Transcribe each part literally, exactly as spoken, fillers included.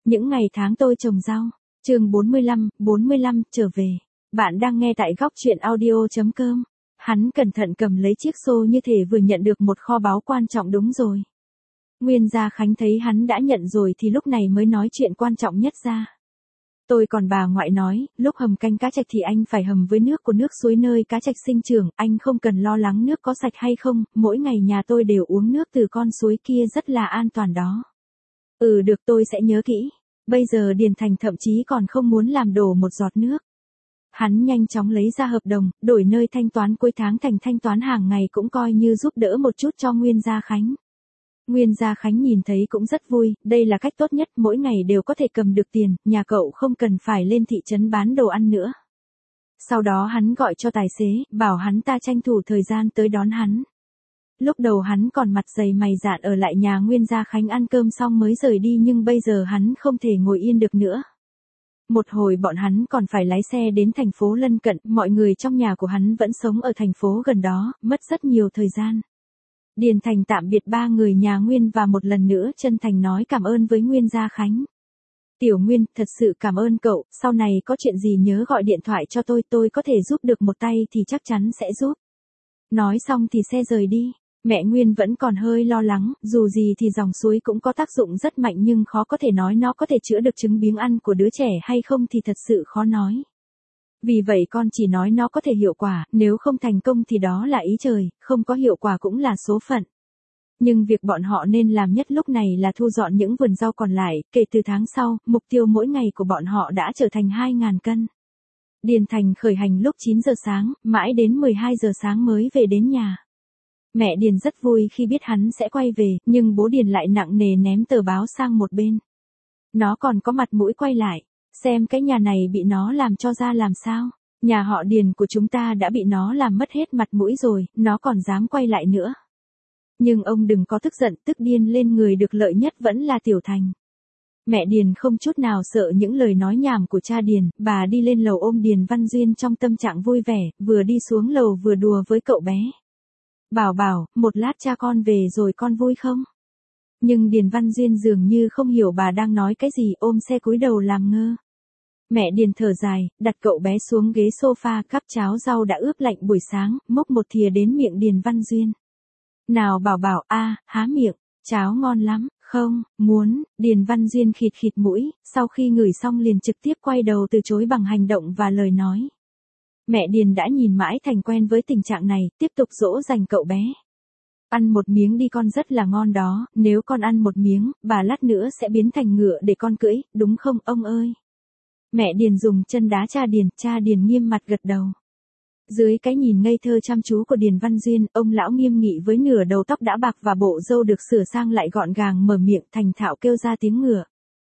Những ngày tháng tôi trồng rau. Chương bốn mươi lăm, bốn mươi lăm, trở về. Bạn đang nghe tại góc truyện audio.com. Hắn cẩn thận cầm lấy chiếc xô như thể vừa nhận được một kho báu quan trọng. Đúng rồi. Nguyên Gia Khánh thấy hắn đã nhận rồi thì lúc này mới nói chuyện quan trọng nhất ra. Tôi còn bà ngoại nói, lúc hầm canh cá trạch thì anh phải hầm với nước của nước suối nơi cá trạch sinh trưởng, anh không cần lo lắng nước có sạch hay không, mỗi ngày nhà tôi đều uống nước từ con suối kia, rất là an toàn đó. Ừ được, tôi sẽ nhớ kỹ. Bây giờ Điền Thành thậm chí còn không muốn làm đổ một giọt nước. Hắn nhanh chóng lấy ra hợp đồng, đổi nơi thanh toán cuối tháng thành thanh toán hàng ngày, cũng coi như giúp đỡ một chút cho Nguyên Gia Khánh. Nguyên Gia Khánh nhìn thấy cũng rất vui, đây là cách tốt nhất, mỗi ngày đều có thể cầm được tiền, nhà cậu không cần phải lên thị trấn bán đồ ăn nữa. Sau đó hắn gọi cho tài xế, bảo hắn ta tranh thủ thời gian tới đón hắn. Lúc đầu hắn còn mặt dày mày dạn ở lại nhà Nguyên Gia Khánh ăn cơm xong mới rời đi, nhưng bây giờ hắn không thể ngồi yên được nữa. Một hồi bọn hắn còn phải lái xe đến thành phố lân cận, mọi người trong nhà của hắn vẫn sống ở thành phố gần đó, mất rất nhiều thời gian. Điền Thành tạm biệt ba người nhà Nguyên và một lần nữa chân thành nói cảm ơn với Nguyên Gia Khánh. Tiểu Nguyên, thật sự cảm ơn cậu, sau này có chuyện gì nhớ gọi điện thoại cho tôi, tôi có thể giúp được một tay thì chắc chắn sẽ giúp. Nói xong thì xe rời đi. Mẹ Nguyên vẫn còn hơi lo lắng, dù gì thì dòng suối cũng có tác dụng rất mạnh, nhưng khó có thể nói nó có thể chữa được chứng biếng ăn của đứa trẻ hay không thì thật sự khó nói. Vì vậy con chỉ nói nó có thể hiệu quả, nếu không thành công thì đó là ý trời, không có hiệu quả cũng là số phận. Nhưng việc bọn họ nên làm nhất lúc này là thu dọn những vườn rau còn lại, kể từ tháng sau, mục tiêu mỗi ngày của bọn họ đã trở thành hai nghìn cân. Điền Thành khởi hành lúc chín giờ sáng, mãi đến mười hai giờ sáng mới về đến nhà. Mẹ Điền rất vui khi biết hắn sẽ quay về, nhưng bố Điền lại nặng nề ném tờ báo sang một bên. Nó còn có mặt mũi quay lại, xem cái nhà này bị nó làm cho ra làm sao. Nhà họ Điền của chúng ta đã bị nó làm mất hết mặt mũi rồi, nó còn dám quay lại nữa. Nhưng ông đừng có tức giận, tức điên lên, người được lợi nhất vẫn là Tiểu Thành. Mẹ Điền không chút nào sợ những lời nói nhảm của cha Điền, bà đi lên lầu ôm Điền Văn Duyên trong tâm trạng vui vẻ, vừa đi xuống lầu vừa đùa với cậu bé. Bảo bảo, một lát cha con về rồi con vui không? Nhưng Điền Văn Duyên dường như không hiểu bà đang nói cái gì, ôm xe cúi đầu làm ngơ. Mẹ Điền thở dài, đặt cậu bé xuống ghế sofa, cắp cháo rau đã ướp lạnh buổi sáng, múc một thìa đến miệng Điền Văn Duyên. Nào bảo bảo, a, há miệng, cháo ngon lắm, không, muốn, Điền Văn Duyên khịt khịt mũi, sau khi ngửi xong liền trực tiếp quay đầu từ chối bằng hành động và lời nói. Mẹ Điền đã nhìn mãi thành quen với tình trạng này, tiếp tục dỗ dành cậu bé. Ăn một miếng đi con, rất là ngon đó, nếu con ăn một miếng, bà lát nữa sẽ biến thành ngựa để con cưỡi, đúng không ông ơi? Mẹ Điền dùng chân đá cha Điền, cha Điền nghiêm mặt gật đầu. Dưới cái nhìn ngây thơ chăm chú của Điền Văn Duyên, ông lão nghiêm nghị với nửa đầu tóc đã bạc và bộ râu được sửa sang lại gọn gàng mở miệng thành thạo kêu ra tiếng ngựa.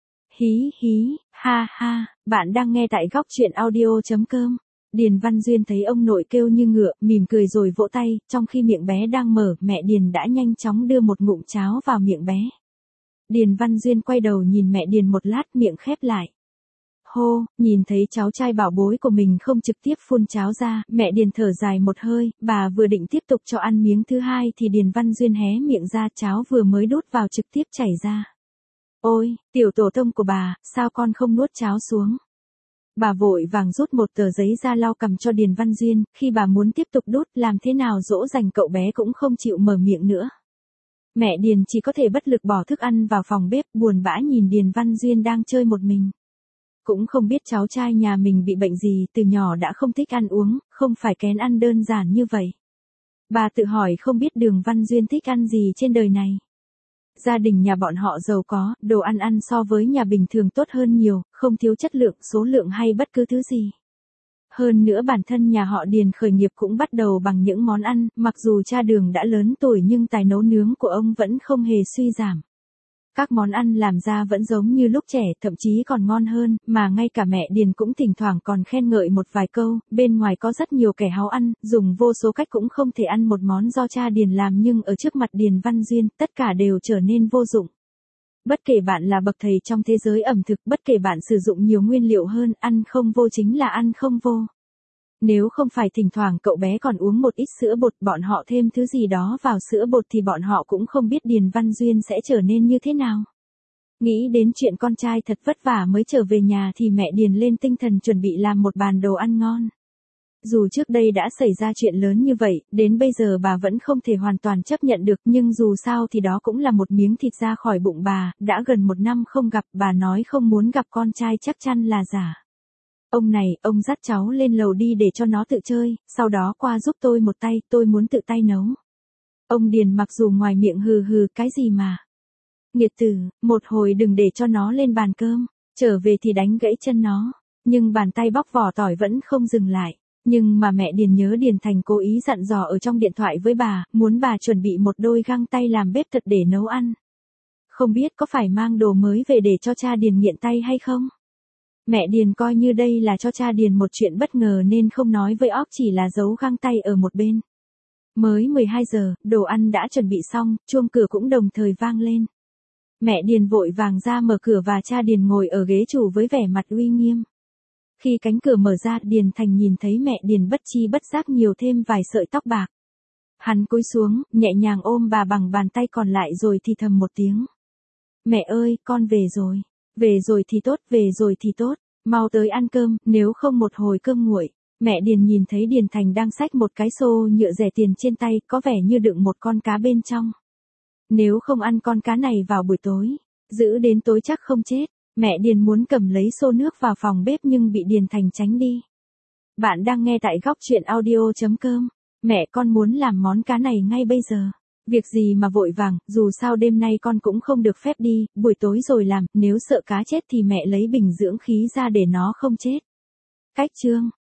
Hí hí, ha ha, bạn đang nghe tại góc truyện audio.com. Điền Văn Duyên thấy ông nội kêu như ngựa, mỉm cười rồi vỗ tay, trong khi miệng bé đang mở, mẹ Điền đã nhanh chóng đưa một ngụm cháo vào miệng bé. Điền Văn Duyên quay đầu nhìn mẹ Điền một lát, miệng khép lại. Hô, nhìn thấy cháu trai bảo bối của mình không trực tiếp phun cháo ra, mẹ Điền thở dài một hơi, bà vừa định tiếp tục cho ăn miếng thứ hai thì Điền Văn Duyên hé miệng ra, cháo vừa mới đút vào trực tiếp chảy ra. Ôi, tiểu tổ tông của bà, sao con không nuốt cháo xuống? Bà vội vàng rút một tờ giấy ra lau cằm cho Điền Văn Duyên, khi bà muốn tiếp tục đút, làm thế nào dỗ dành cậu bé cũng không chịu mở miệng nữa. Mẹ Điền chỉ có thể bất lực bỏ thức ăn vào phòng bếp, buồn bã nhìn Điền Văn Duyên đang chơi một mình. Cũng không biết cháu trai nhà mình bị bệnh gì, từ nhỏ đã không thích ăn uống, không phải kén ăn đơn giản như vậy. Bà tự hỏi không biết Đường Văn Duyên thích ăn gì trên đời này. Gia đình nhà bọn họ giàu có, đồ ăn ăn so với nhà bình thường tốt hơn nhiều, không thiếu chất lượng, số lượng hay bất cứ thứ gì. Hơn nữa bản thân nhà họ Điền khởi nghiệp cũng bắt đầu bằng những món ăn, mặc dù cha Đường đã lớn tuổi nhưng tài nấu nướng của ông vẫn không hề suy giảm. Các món ăn làm ra vẫn giống như lúc trẻ, thậm chí còn ngon hơn, mà ngay cả mẹ Điền cũng thỉnh thoảng còn khen ngợi một vài câu. Bên ngoài có rất nhiều kẻ háo ăn, dùng vô số cách cũng không thể ăn một món do cha Điền làm, nhưng ở trước mặt Điền Văn Duyên, tất cả đều trở nên vô dụng. Bất kể bạn là bậc thầy trong thế giới ẩm thực, bất kể bạn sử dụng nhiều nguyên liệu hơn, ăn không vô chính là ăn không vô. Nếu không phải thỉnh thoảng cậu bé còn uống một ít sữa bột, bọn họ thêm thứ gì đó vào sữa bột thì bọn họ cũng không biết Điền Văn Duyên sẽ trở nên như thế nào. Nghĩ đến chuyện con trai thật vất vả mới trở về nhà thì mẹ Điền lên tinh thần chuẩn bị làm một bàn đồ ăn ngon. Dù trước đây đã xảy ra chuyện lớn như vậy, đến bây giờ bà vẫn không thể hoàn toàn chấp nhận được, nhưng dù sao thì đó cũng là một miếng thịt ra khỏi bụng bà, đã gần một năm không gặp, bà nói không muốn gặp con trai chắc chắn là giả. Ông này, ông dắt cháu lên lầu đi để cho nó tự chơi, sau đó qua giúp tôi một tay, tôi muốn tự tay nấu. Ông Điền mặc dù ngoài miệng hừ hừ cái gì mà. Nghiệt tử, một hồi đừng để cho nó lên bàn cơm, trở về thì đánh gãy chân nó. Nhưng bàn tay bóc vỏ tỏi vẫn không dừng lại. Nhưng mà mẹ Điền nhớ Điền Thành cố ý dặn dò ở trong điện thoại với bà, muốn bà chuẩn bị một đôi găng tay làm bếp thật để nấu ăn. Không biết có phải mang đồ mới về để cho cha Điền nghiện tay hay không? Mẹ Điền coi như đây là cho cha Điền một chuyện bất ngờ nên không nói với óc, chỉ là giấu găng tay ở một bên. Mới mười hai giờ, đồ ăn đã chuẩn bị xong, chuông cửa cũng đồng thời vang lên. Mẹ Điền vội vàng ra mở cửa và cha Điền ngồi ở ghế chủ với vẻ mặt uy nghiêm. Khi cánh cửa mở ra, Điền Thành nhìn thấy mẹ Điền bất chi bất giác nhiều thêm vài sợi tóc bạc. Hắn cúi xuống, nhẹ nhàng ôm bà bằng bàn tay còn lại rồi thì thầm một tiếng. Mẹ ơi, con về rồi. Về rồi thì tốt, về rồi thì tốt. Mau tới ăn cơm, nếu không một hồi cơm nguội. Mẹ Điền nhìn thấy Điền Thành đang xách một cái xô nhựa rẻ tiền trên tay, có vẻ như đựng một con cá bên trong. Nếu không ăn con cá này vào buổi tối, giữ đến tối chắc không chết. Mẹ Điền muốn cầm lấy xô nước vào phòng bếp nhưng bị Điền Thành tránh đi. Bạn đang nghe tại góc truyện audio chấm com. Mẹ, con muốn làm món cá này ngay bây giờ. Việc gì mà vội vàng, dù sao đêm nay con cũng không được phép đi, buổi tối rồi làm, nếu sợ cá chết thì mẹ lấy bình dưỡng khí ra để nó không chết. Cách chương